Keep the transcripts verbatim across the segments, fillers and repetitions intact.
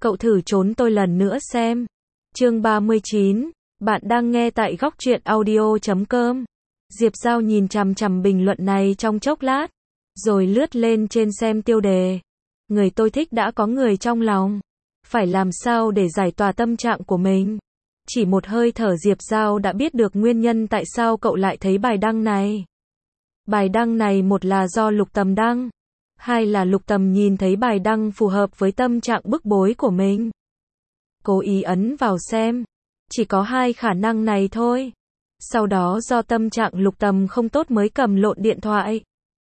Cậu thử trốn tôi lần nữa xem. Chương ba mươi chín, bạn đang nghe tại góc truyện audio chấm com. Diệp Giao nhìn chằm chằm bình luận này trong chốc lát, rồi lướt lên trên xem tiêu đề. Người tôi thích đã có người trong lòng. Phải làm sao để giải tỏa tâm trạng của mình? Chỉ một hơi thở Diệp Giao đã biết được nguyên nhân tại sao cậu lại thấy bài đăng này. Bài đăng này một là do Lục Tầm đăng, hai là Lục Tầm nhìn thấy bài đăng phù hợp với tâm trạng bức bối của mình. Cố ý ấn vào xem. Chỉ có hai khả năng này thôi. Sau đó do tâm trạng Lục Tầm không tốt mới cầm lộn điện thoại.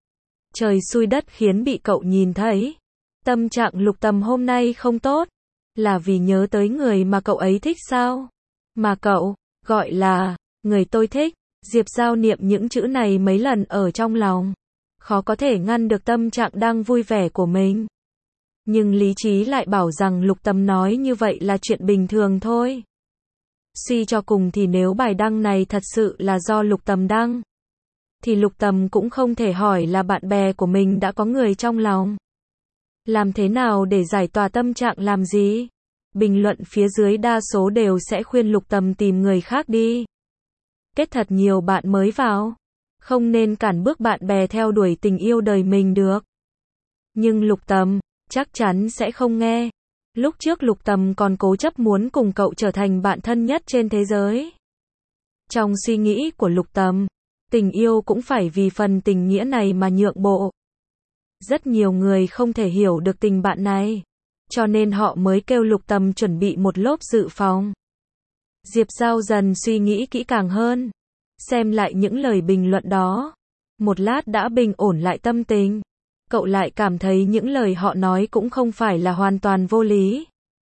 Trời xui đất khiến bị cậu nhìn thấy. Tâm trạng Lục Tầm hôm nay không tốt, là vì nhớ tới người mà cậu ấy thích sao? Mà cậu, gọi là, người tôi thích. Diệp Giao niệm những chữ này mấy lần ở trong lòng. Khó có thể ngăn được tâm trạng đang vui vẻ của mình. Nhưng lý trí lại bảo rằng Lục Tầm nói như vậy là chuyện bình thường thôi. Suy cho cùng thì nếu bài đăng này thật sự là do Lục Tầm đăng, thì Lục Tầm cũng không thể hỏi là bạn bè của mình đã có người trong lòng. Làm thế nào để giải tỏa tâm trạng làm gì? Bình luận phía dưới đa số đều sẽ khuyên Lục Tầm tìm người khác đi. Kết thật nhiều bạn mới vào. Không nên cản bước bạn bè theo đuổi tình yêu đời mình được. Nhưng Lục Tầm, chắc chắn sẽ không nghe. Lúc trước Lục Tầm còn cố chấp muốn cùng cậu trở thành bạn thân nhất trên thế giới. Trong suy nghĩ của Lục Tầm, tình yêu cũng phải vì phần tình nghĩa này mà nhượng bộ. Rất nhiều người không thể hiểu được tình bạn này, cho nên họ mới kêu Lục Tầm chuẩn bị một lốp dự phòng. Diệp Giao dần suy nghĩ kỹ càng hơn, xem lại những lời bình luận đó. Một lát đã bình ổn lại tâm tình. Cậu lại cảm thấy những lời họ nói cũng không phải là hoàn toàn vô lý.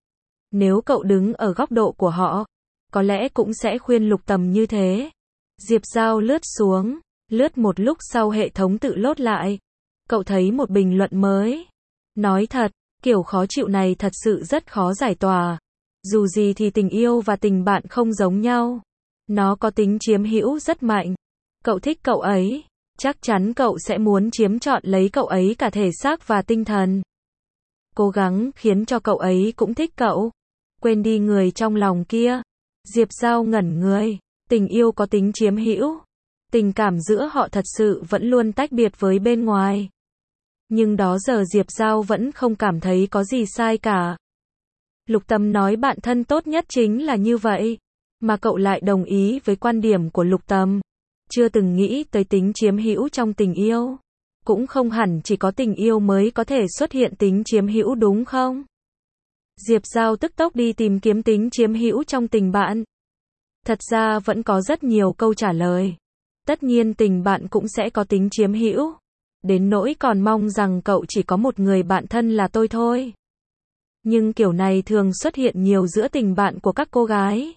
Nếu cậu đứng ở góc độ của họ, có lẽ cũng sẽ khuyên Lục Tầm như thế. Diệp Giao lướt xuống, lướt một lúc sau hệ thống tự lốt lại. Cậu thấy một bình luận mới. Nói thật, kiểu khó chịu này thật sự rất khó giải tỏa. Dù gì thì tình yêu và tình bạn không giống nhau. Nó có tính chiếm hữu rất mạnh. Cậu thích cậu ấy, chắc chắn cậu sẽ muốn chiếm trọn lấy cậu ấy cả thể xác và tinh thần. Cố gắng khiến cho cậu ấy cũng thích cậu. Quên đi người trong lòng kia. Diệp Giao ngẩn người. Tình yêu có tính chiếm hữu. Tình cảm giữa họ thật sự vẫn luôn tách biệt với bên ngoài. Nhưng đó giờ Diệp Giao vẫn không cảm thấy có gì sai cả. Lục Tầm nói bạn thân tốt nhất chính là như vậy. Mà cậu lại đồng ý với quan điểm của Lục Tầm. Chưa từng nghĩ tới tính chiếm hữu trong tình yêu. Cũng không hẳn chỉ có tình yêu mới có thể xuất hiện tính chiếm hữu đúng không? Diệp Giao tức tốc đi tìm kiếm tính chiếm hữu trong tình bạn. Thật ra vẫn có rất nhiều câu trả lời. Tất nhiên tình bạn cũng sẽ có tính chiếm hữu. Đến nỗi còn mong rằng cậu chỉ có một người bạn thân là tôi thôi. Nhưng kiểu này thường xuất hiện nhiều giữa tình bạn của các cô gái.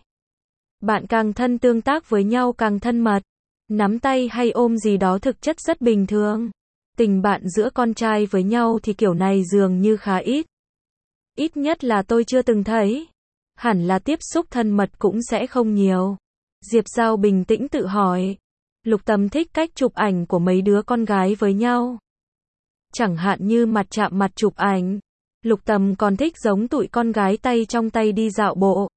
Bạn càng thân tương tác với nhau càng thân mật. Nắm tay hay ôm gì đó thực chất rất bình thường. Tình bạn giữa con trai với nhau thì kiểu này dường như khá ít. Ít nhất là tôi chưa từng thấy. Hẳn là tiếp xúc thân mật cũng sẽ không nhiều. Diệp Giao bình tĩnh tự hỏi. Lục Tầm thích cách chụp ảnh của mấy đứa con gái với nhau. Chẳng hạn như mặt chạm mặt chụp ảnh. Lục Tầm còn thích giống tụi con gái tay trong tay đi dạo bộ.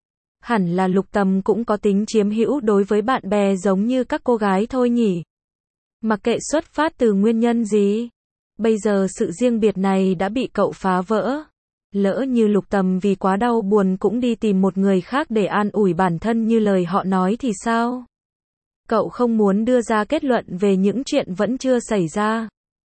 Hẳn là Lục Tầm cũng có tính chiếm hữu đối với bạn bè giống như các cô gái thôi nhỉ. Mặc kệ xuất phát từ nguyên nhân gì. Bây giờ sự riêng biệt này đã bị cậu phá vỡ. Lỡ như Lục Tầm vì quá đau buồn cũng đi tìm một người khác để an ủi bản thân như lời họ nói thì sao? Cậu không muốn đưa ra kết luận về những chuyện vẫn chưa xảy ra.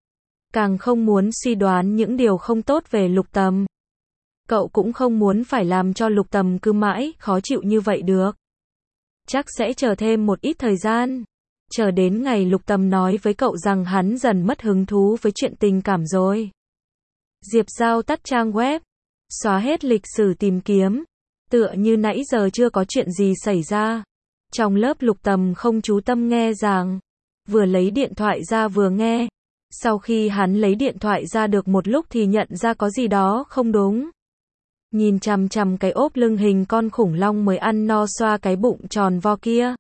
Càng không muốn suy đoán những điều không tốt về Lục Tầm. Cậu cũng không muốn phải làm cho Lục Tầm cứ mãi khó chịu như vậy được. Chắc sẽ chờ thêm một ít thời gian. Chờ đến ngày Lục Tầm nói với cậu rằng hắn dần mất hứng thú với chuyện tình cảm rồi. Diệp Giao tắt trang web. Xóa hết lịch sử tìm kiếm. Tựa như nãy giờ chưa có chuyện gì xảy ra. Trong lớp Lục Tầm không chú tâm nghe giảng. Vừa lấy điện thoại ra vừa nghe. Sau khi hắn lấy điện thoại ra được một lúc thì nhận ra có gì đó không đúng. Nhìn chằm chằm cái ốp lưng hình con khủng long mới ăn no xoa cái bụng tròn vo kia.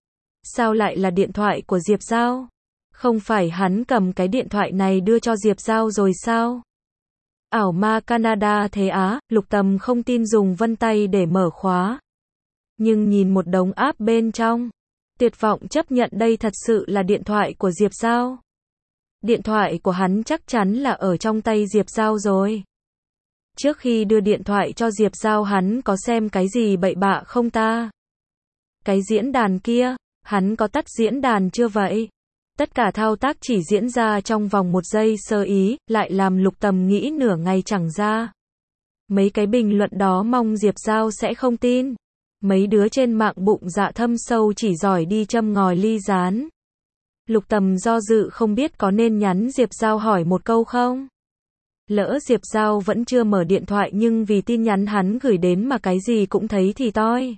Sao lại là điện thoại của Diệp Giao? Không phải hắn cầm cái điện thoại này đưa cho Diệp Giao rồi sao? Ảo ma Canada thế á, Lục Tầm không tin dùng vân tay để mở khóa. Nhưng nhìn một đống app bên trong, tuyệt vọng chấp nhận đây thật sự là điện thoại của Diệp Giao. Điện thoại của hắn chắc chắn là ở trong tay Diệp Giao rồi. Trước khi đưa điện thoại cho Diệp Giao hắn có xem cái gì bậy bạ không ta? Cái diễn đàn kia, hắn có tắt diễn đàn chưa vậy? Tất cả thao tác chỉ diễn ra trong vòng một giây sơ ý, lại làm Lục Tầm nghĩ nửa ngày chẳng ra. Mấy cái bình luận đó mong Diệp Giao sẽ không tin. Mấy đứa trên mạng bụng dạ thâm sâu chỉ giỏi đi châm ngòi ly gián. Lục Tầm do dự không biết có nên nhắn Diệp Giao hỏi một câu không? Lỡ Diệp Giao vẫn chưa mở điện thoại nhưng vì tin nhắn hắn gửi đến mà cái gì cũng thấy thì toi.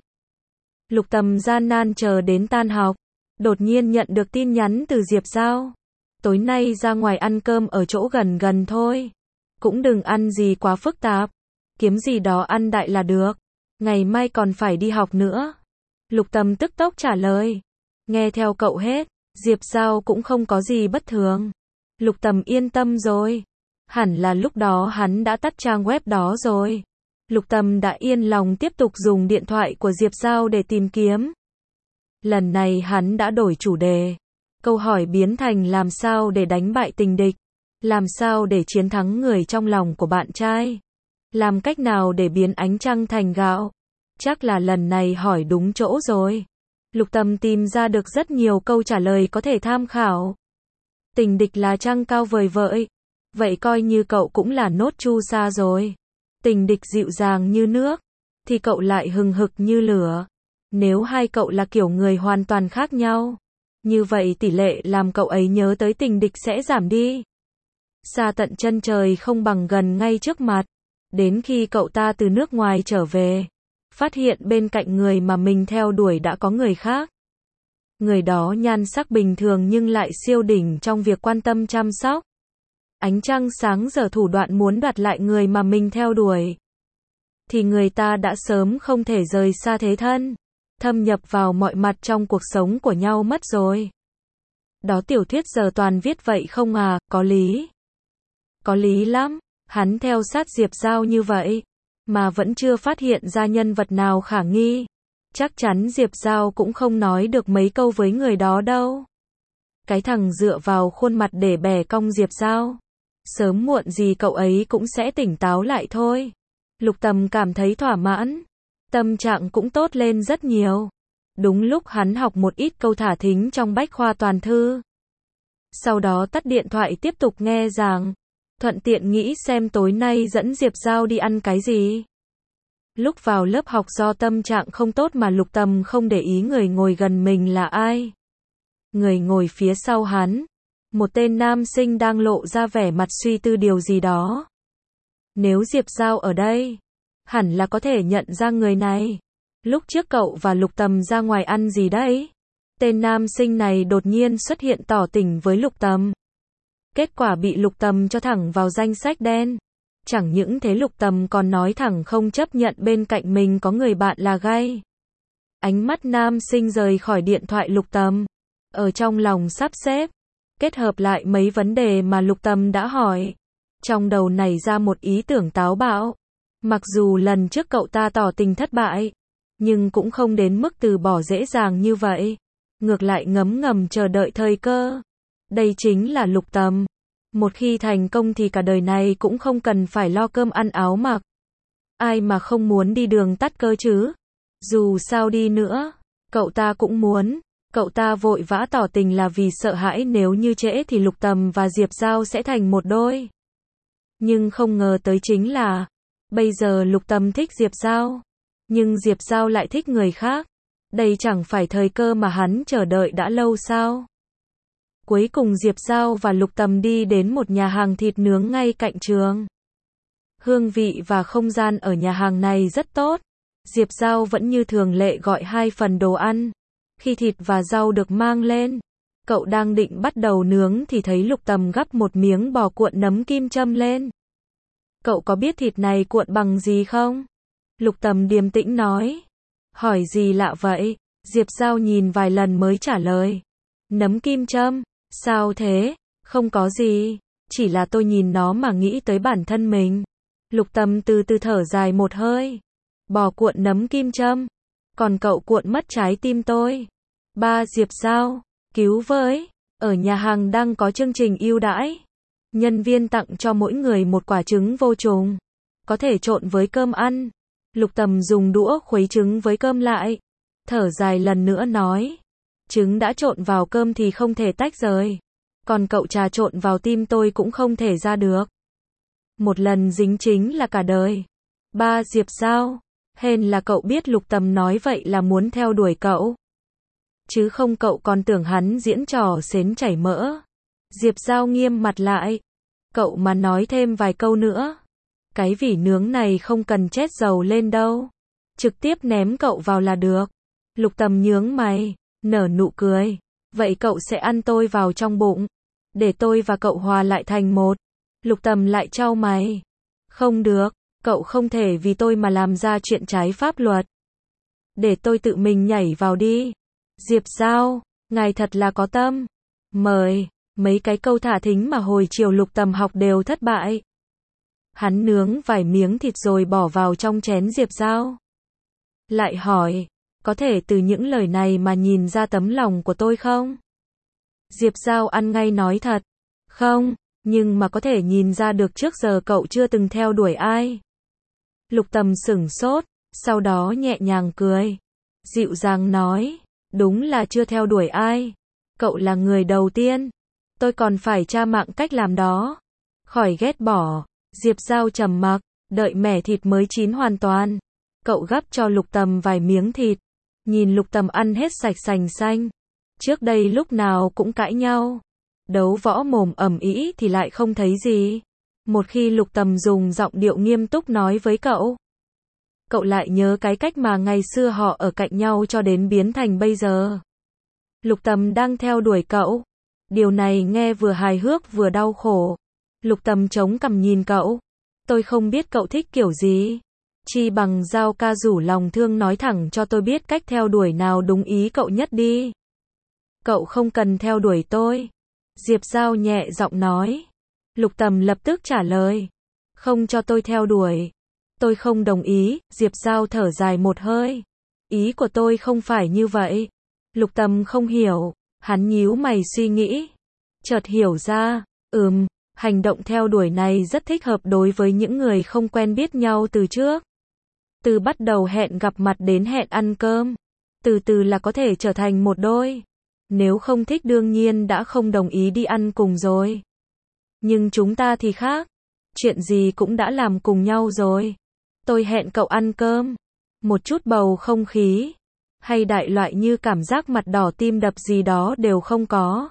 Lục Tầm gian nan chờ đến tan học. Đột nhiên nhận được tin nhắn từ Diệp Giao. Tối nay ra ngoài ăn cơm ở chỗ gần gần thôi. Cũng đừng ăn gì quá phức tạp. Kiếm gì đó ăn đại là được. Ngày mai còn phải đi học nữa. Lục Tầm tức tốc trả lời. Nghe theo cậu hết. Diệp Giao cũng không có gì bất thường. Lục Tầm yên tâm rồi. Hẳn là lúc đó hắn đã tắt trang web đó rồi. Lục Tầm đã yên lòng tiếp tục dùng điện thoại của Diệp Giao để tìm kiếm. Lần này hắn đã đổi chủ đề. Câu hỏi biến thành làm sao để đánh bại tình địch. Làm sao để chiến thắng người trong lòng của bạn trai. Làm cách nào để biến ánh trăng thành gạo. Chắc là lần này hỏi đúng chỗ rồi. Lục Tầm tìm ra được rất nhiều câu trả lời có thể tham khảo. Tình địch là trăng cao vời vợi. Vậy coi như cậu cũng là nốt chu sa rồi. Tình địch dịu dàng như nước. Thì cậu lại hừng hực như lửa. Nếu hai cậu là kiểu người hoàn toàn khác nhau. Như vậy tỷ lệ làm cậu ấy nhớ tới tình địch sẽ giảm đi. Xa tận chân trời không bằng gần ngay trước mặt. Đến khi cậu ta từ nước ngoài trở về. Phát hiện bên cạnh người mà mình theo đuổi đã có người khác. Người đó nhan sắc bình thường nhưng lại siêu đỉnh trong việc quan tâm chăm sóc. Ánh trăng sáng giờ thủ đoạn muốn đoạt lại người mà mình theo đuổi. Thì người ta đã sớm không thể rời xa thế thân. Thâm nhập vào mọi mặt trong cuộc sống của nhau mất rồi. Đó tiểu thuyết giờ toàn viết vậy không à, có lý. Có lý lắm, hắn theo sát Diệp Giao như vậy. Mà vẫn chưa phát hiện ra nhân vật nào khả nghi. Chắc chắn Diệp Giao cũng không nói được mấy câu với người đó đâu. Cái thằng dựa vào khuôn mặt để bẻ cong Diệp Giao. Sớm muộn gì cậu ấy cũng sẽ tỉnh táo lại thôi. Lục Tầm cảm thấy thỏa mãn. Tâm trạng cũng tốt lên rất nhiều. Đúng lúc hắn học một ít câu thả thính trong bách khoa toàn thư. Sau đó tắt điện thoại tiếp tục nghe giảng. Thuận tiện nghĩ xem tối nay dẫn Diệp Giao đi ăn cái gì. Lúc vào lớp học do tâm trạng không tốt mà Lục Tầm không để ý người ngồi gần mình là ai. Người ngồi phía sau hắn. Một tên nam sinh đang lộ ra vẻ mặt suy tư điều gì đó. Nếu Diệp Giao ở đây, hẳn là có thể nhận ra người này. Lúc trước cậu và Lục Tầm ra ngoài ăn gì đấy? Tên nam sinh này đột nhiên xuất hiện tỏ tình với Lục Tầm. Kết quả bị Lục Tầm cho thẳng vào danh sách đen. Chẳng những thế Lục Tầm còn nói thẳng không chấp nhận bên cạnh mình có người bạn là gay. Ánh mắt nam sinh rời khỏi điện thoại Lục Tầm. Ở trong lòng sắp xếp. Kết hợp lại mấy vấn đề mà Lục Tầm đã hỏi. Trong đầu nảy ra một ý tưởng táo bạo. Mặc dù lần trước cậu ta tỏ tình thất bại. Nhưng cũng không đến mức từ bỏ dễ dàng như vậy. Ngược lại ngấm ngầm chờ đợi thời cơ. Đây chính là Lục Tầm. Một khi thành công thì cả đời này cũng không cần phải lo cơm ăn áo mặc. Ai mà không muốn đi đường tắt cơ chứ? Dù sao đi nữa, cậu ta cũng muốn. Cậu ta vội vã tỏ tình là vì sợ hãi nếu như trễ thì Lục Tầm và Diệp Giao sẽ thành một đôi. Nhưng không ngờ tới chính là, bây giờ Lục Tầm thích Diệp Giao. Nhưng Diệp Giao lại thích người khác. Đây chẳng phải thời cơ mà hắn chờ đợi đã lâu sao? Cuối cùng Diệp Giao và Lục Tầm đi đến một nhà hàng thịt nướng ngay cạnh trường. Hương vị và không gian ở nhà hàng này rất tốt. Diệp Giao vẫn như thường lệ gọi hai phần đồ ăn. Khi thịt và rau được mang lên, cậu đang định bắt đầu nướng thì thấy Lục Tầm gắp một miếng bò cuộn nấm kim châm lên. Cậu có biết thịt này cuộn bằng gì không? Lục Tầm điềm tĩnh nói. Hỏi gì lạ vậy? Diệp Giao nhìn vài lần mới trả lời. Nấm kim châm. Sao thế? Không có gì. Chỉ là tôi nhìn nó mà nghĩ tới bản thân mình. Lục Tâm từ từ thở dài một hơi. Bò cuộn nấm kim châm. Còn cậu cuộn mất trái tim tôi. Ba Diệp Giao, cứu với. Ở nhà hàng đang có chương trình ưu đãi. Nhân viên tặng cho mỗi người một quả trứng vô trùng. Có thể trộn với cơm ăn. Lục Tầm dùng đũa khuấy trứng với cơm lại. Thở dài lần nữa nói. Trứng đã trộn vào cơm thì không thể tách rời. Còn cậu trà trộn vào tim tôi cũng không thể ra được. Một lần dính chính là cả đời. Ba Diệp Giao, hèn là cậu biết Lục Tầm nói vậy là muốn theo đuổi cậu. Chứ không cậu còn tưởng hắn diễn trò xến chảy mỡ. Diệp Giao nghiêm mặt lại. Cậu mà nói thêm vài câu nữa. Cái vỉ nướng này không cần chét dầu lên đâu. Trực tiếp ném cậu vào là được. Lục Tầm nhướng mày, nở nụ cười. Vậy cậu sẽ ăn tôi vào trong bụng. Để tôi và cậu hòa lại thành một. Lục Tầm lại chau mày. Không được, cậu không thể vì tôi mà làm ra chuyện trái pháp luật. Để tôi tự mình nhảy vào đi. Diệp Giao, ngài thật là có tâm. Mời, mấy cái câu thả thính mà hồi chiều Lục Tầm học đều thất bại. Hắn nướng vài miếng thịt rồi bỏ vào trong chén Diệp Giao. Lại hỏi, có thể từ những lời này mà nhìn ra tấm lòng của tôi không? Diệp Giao ăn ngay nói thật. Không, nhưng mà có thể nhìn ra được trước giờ cậu chưa từng theo đuổi ai. Lục Tầm sửng sốt, sau đó nhẹ nhàng cười. Dịu dàng nói, đúng là chưa theo đuổi ai. Cậu là người đầu tiên. Tôi còn phải tra mạng cách làm đó. Khỏi ghét bỏ. Diệp Giao trầm mặc, đợi mẻ thịt mới chín hoàn toàn. Cậu gắp cho Lục Tầm vài miếng thịt. Nhìn Lục Tầm ăn hết sạch sành xanh. Trước đây lúc nào cũng cãi nhau. Đấu võ mồm ầm ĩ thì lại không thấy gì. Một khi Lục Tầm dùng giọng điệu nghiêm túc nói với cậu. Cậu lại nhớ cái cách mà ngày xưa họ ở cạnh nhau cho đến biến thành bây giờ. Lục Tầm đang theo đuổi cậu. Điều này nghe vừa hài hước vừa đau khổ. Lục Tầm chống cằm nhìn cậu. Tôi không biết cậu thích kiểu gì. Chi bằng Giao ca rủ lòng thương nói thẳng cho tôi biết cách theo đuổi nào đúng ý cậu nhất đi. Cậu không cần theo đuổi tôi. Diệp Giao nhẹ giọng nói. Lục Tầm lập tức trả lời. Không cho tôi theo đuổi. Tôi không đồng ý. Diệp Giao thở dài một hơi. Ý của tôi không phải như vậy. Lục Tầm không hiểu. Hắn nhíu mày suy nghĩ. Chợt hiểu ra. Ừm, hành động theo đuổi này rất thích hợp đối với những người không quen biết nhau từ trước. Từ bắt đầu hẹn gặp mặt đến hẹn ăn cơm. Từ từ là có thể trở thành một đôi. Nếu không thích đương nhiên đã không đồng ý đi ăn cùng rồi. Nhưng chúng ta thì khác. Chuyện gì cũng đã làm cùng nhau rồi. Tôi hẹn cậu ăn cơm. Một chút bầu không khí. Hay đại loại như cảm giác mặt đỏ tim đập gì đó đều không có.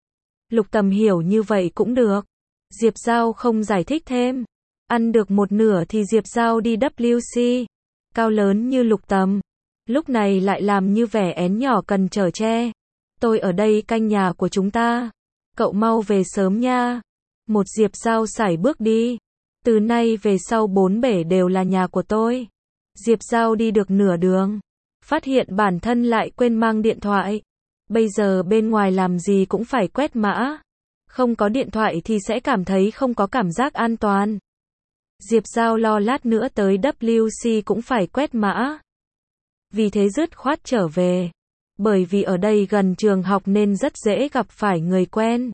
Lục Tầm hiểu như vậy cũng được. Diệp Giao không giải thích thêm. Ăn được một nửa thì Diệp Giao đi vê kép xê. Cao lớn như Lục Tầm. Lúc này lại làm như vẻ én nhỏ cần chở che. Tôi ở đây canh nhà của chúng ta. Cậu mau về sớm nha. Một Diệp Giao sải bước đi. Từ nay về sau bốn bể đều là nhà của tôi. Diệp Giao đi được nửa đường. Phát hiện bản thân lại quên mang điện thoại. Bây giờ bên ngoài làm gì cũng phải quét mã. Không có điện thoại thì sẽ cảm thấy không có cảm giác an toàn. Diệp Giao lo lát nữa tới vê kép xê cũng phải quét mã. Vì thế dứt khoát trở về. Bởi vì ở đây gần trường học nên rất dễ gặp phải người quen.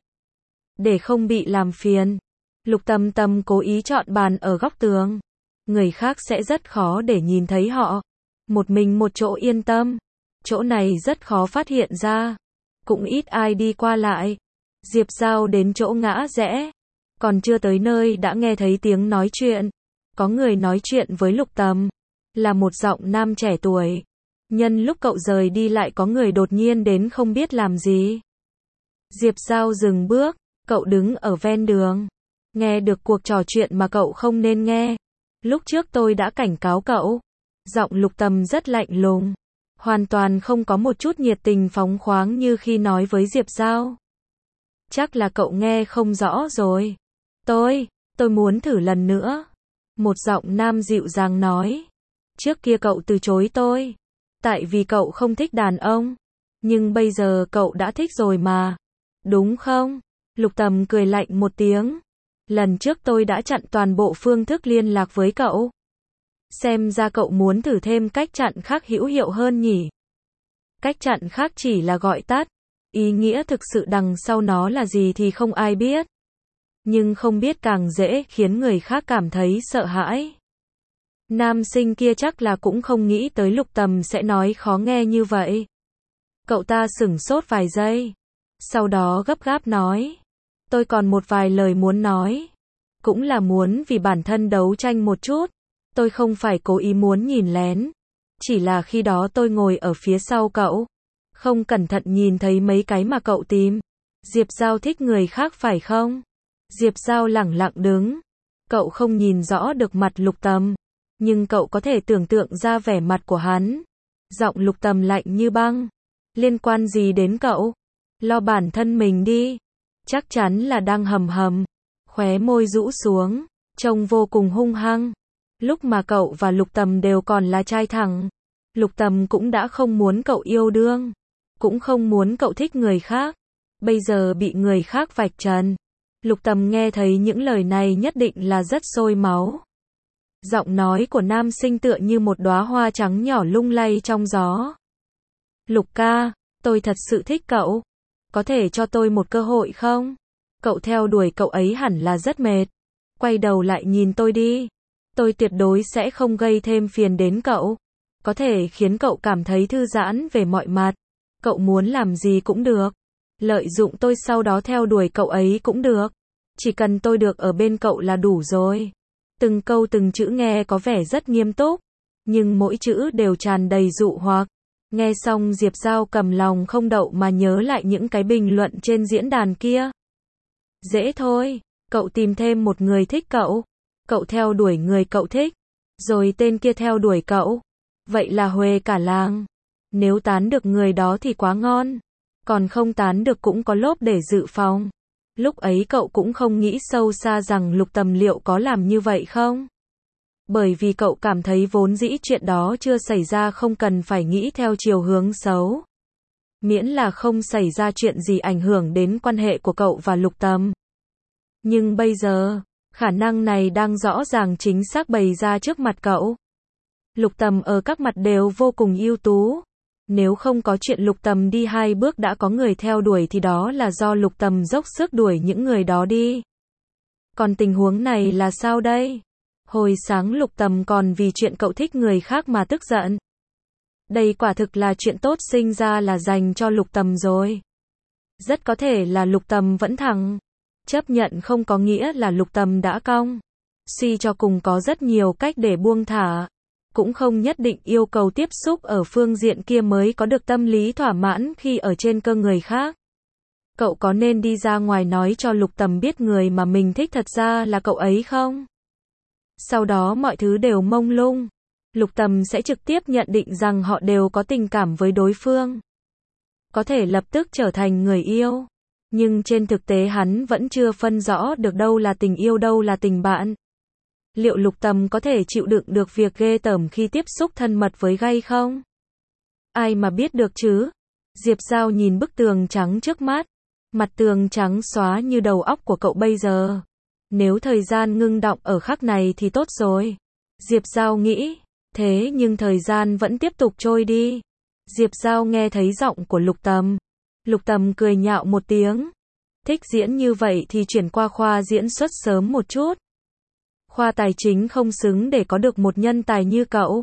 Để không bị làm phiền, Lục Tầm Tầm cố ý chọn bàn ở góc tường. Người khác sẽ rất khó để nhìn thấy họ. Một mình một chỗ yên tâm. Chỗ này rất khó phát hiện ra. Cũng ít ai đi qua lại. Diệp Giao đến chỗ ngã rẽ. Còn chưa tới nơi đã nghe thấy tiếng nói chuyện. Có người nói chuyện với Lục Tầm. Là một giọng nam trẻ tuổi. Nhân lúc cậu rời đi lại có người đột nhiên đến không biết làm gì. Diệp Giao dừng bước. Cậu đứng ở ven đường. Nghe được cuộc trò chuyện mà cậu không nên nghe. Lúc trước tôi đã cảnh cáo cậu. Giọng Lục Tầm rất lạnh lùng. Hoàn toàn không có một chút nhiệt tình phóng khoáng như khi nói với Diệp Giao. Chắc là cậu nghe không rõ rồi. Tôi, tôi muốn thử lần nữa. Một giọng nam dịu dàng nói. Trước kia cậu từ chối tôi. Tại vì cậu không thích đàn ông. Nhưng bây giờ cậu đã thích rồi mà. Đúng không? Lục Tầm cười lạnh một tiếng. Lần trước tôi đã chặn toàn bộ phương thức liên lạc với cậu. Xem ra cậu muốn thử thêm cách chặn khác hữu hiệu hơn nhỉ. Cách chặn khác chỉ là gọi tắt. Ý nghĩa thực sự đằng sau nó là gì thì không ai biết. Nhưng không biết càng dễ khiến người khác cảm thấy sợ hãi. Nam sinh kia chắc là cũng không nghĩ tới Lục Tầm sẽ nói khó nghe như vậy. Cậu ta sửng sốt vài giây. Sau đó gấp gáp nói. Tôi còn một vài lời muốn nói. Cũng là muốn vì bản thân đấu tranh một chút. Tôi không phải cố ý muốn nhìn lén. Chỉ là khi đó tôi ngồi ở phía sau cậu. Không cẩn thận nhìn thấy mấy cái mà cậu tìm. Diệp Giao thích người khác phải không? Diệp Giao lẳng lặng đứng. Cậu không nhìn rõ được mặt Lục Tầm. Nhưng cậu có thể tưởng tượng ra vẻ mặt của hắn. Giọng Lục Tầm lạnh như băng. Liên quan gì đến cậu? Lo bản thân mình đi. Chắc chắn là đang hầm hầm. Khóe môi rũ xuống. Trông vô cùng hung hăng. Lúc mà cậu và Lục Tầm đều còn là trai thẳng. Lục Tầm cũng đã không muốn cậu yêu đương. Cũng không muốn cậu thích người khác. Bây giờ bị người khác vạch trần. Lục Tầm nghe thấy những lời này nhất định là rất sôi máu. Giọng nói của nam sinh tựa như một đóa hoa trắng nhỏ lung lay trong gió. Lục ca, tôi thật sự thích cậu. Có thể cho tôi một cơ hội không? Cậu theo đuổi cậu ấy hẳn là rất mệt. Quay đầu lại nhìn tôi đi. Tôi tuyệt đối sẽ không gây thêm phiền đến cậu. Có thể khiến cậu cảm thấy thư giãn về mọi mặt. Cậu muốn làm gì cũng được. Lợi dụng tôi sau đó theo đuổi cậu ấy cũng được. Chỉ cần tôi được ở bên cậu là đủ rồi. Từng câu từng chữ nghe có vẻ rất nghiêm túc. Nhưng mỗi chữ đều tràn đầy dụ hoặc. Nghe xong Diệp Giao cầm lòng không đậu mà nhớ lại những cái bình luận trên diễn đàn kia. Dễ thôi. Cậu tìm thêm một người thích cậu. Cậu theo đuổi người cậu thích. Rồi tên kia theo đuổi cậu. Vậy là huề cả làng. Nếu tán được người đó thì quá ngon. Còn không tán được cũng có lốp để dự phòng. Lúc ấy cậu cũng không nghĩ sâu xa rằng Lục Tầm liệu có làm như vậy không? Bởi vì cậu cảm thấy vốn dĩ chuyện đó chưa xảy ra không cần phải nghĩ theo chiều hướng xấu. Miễn là không xảy ra chuyện gì ảnh hưởng đến quan hệ của cậu và Lục Tầm. Nhưng bây giờ, khả năng này đang rõ ràng chính xác bày ra trước mặt cậu. Lục Tầm ở các mặt đều vô cùng ưu tú. Nếu không có chuyện Lục Tầm đi hai bước đã có người theo đuổi thì đó là do Lục Tầm dốc sức đuổi những người đó đi. Còn tình huống này là sao đây? Hồi sáng Lục Tầm còn vì chuyện cậu thích người khác mà tức giận. Đây quả thực là chuyện tốt sinh ra là dành cho Lục Tầm rồi. Rất có thể là Lục Tầm vẫn thẳng. Chấp nhận không có nghĩa là Lục Tầm đã cong. Suy cho cùng có rất nhiều cách để buông thả. Cũng không nhất định yêu cầu tiếp xúc ở phương diện kia mới có được tâm lý thỏa mãn khi ở trên cơ người khác. Cậu có nên đi ra ngoài nói cho Lục Tầm biết người mà mình thích thật ra là cậu ấy không? Sau đó mọi thứ đều mông lung. Lục Tầm sẽ trực tiếp nhận định rằng họ đều có tình cảm với đối phương. Có thể lập tức trở thành người yêu. Nhưng trên thực tế hắn vẫn chưa phân rõ được đâu là tình yêu đâu là tình bạn. Liệu Lục Tầm có thể chịu đựng được việc ghê tởm khi tiếp xúc thân mật với gay không? Ai mà biết được chứ? Diệp Giao nhìn bức tường trắng trước mắt. Mặt tường trắng xóa như đầu óc của cậu bây giờ. Nếu thời gian ngưng đọng ở khắc này thì tốt rồi. Diệp Giao nghĩ. Thế nhưng thời gian vẫn tiếp tục trôi đi. Diệp Giao nghe thấy giọng của Lục Tầm. Lục Tầm cười nhạo một tiếng. Thích diễn như vậy thì chuyển qua khoa diễn xuất sớm một chút. Khoa tài chính không xứng để có được một nhân tài như cậu.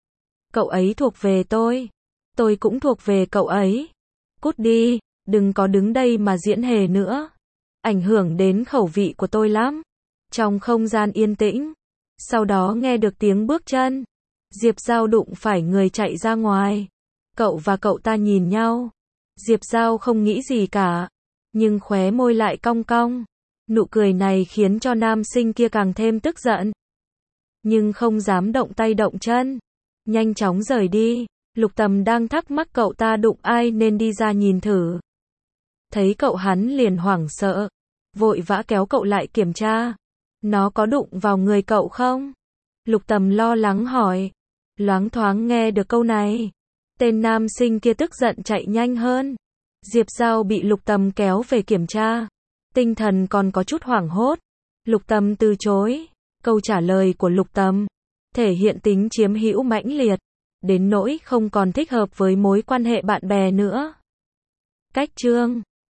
Cậu ấy thuộc về tôi. Tôi cũng thuộc về cậu ấy. Cút đi, đừng có đứng đây mà diễn hề nữa. Ảnh hưởng đến khẩu vị của tôi lắm. Trong không gian yên tĩnh. Sau đó nghe được tiếng bước chân. Diệp Giao đụng phải người chạy ra ngoài. Cậu và cậu ta nhìn nhau. Diệp Giao không nghĩ gì cả. Nhưng khóe môi lại cong cong. Nụ cười này khiến cho nam sinh kia càng thêm tức giận. Nhưng không dám động tay động chân. Nhanh chóng rời đi. Lục Tầm đang thắc mắc cậu ta đụng ai nên đi ra nhìn thử. Thấy cậu hắn liền hoảng sợ. Vội vã kéo cậu lại kiểm tra. Nó có đụng vào người cậu không? Lục Tầm lo lắng hỏi. Loáng thoáng nghe được câu này. Tên nam sinh kia tức giận chạy nhanh hơn. Diệp Giao bị Lục Tầm kéo về kiểm tra. Tinh thần còn có chút hoảng hốt. Lục Tâm từ chối. Câu trả lời của Lục Tâm thể hiện tính chiếm hữu mãnh liệt, đến nỗi không còn thích hợp với mối quan hệ bạn bè nữa. Cách chương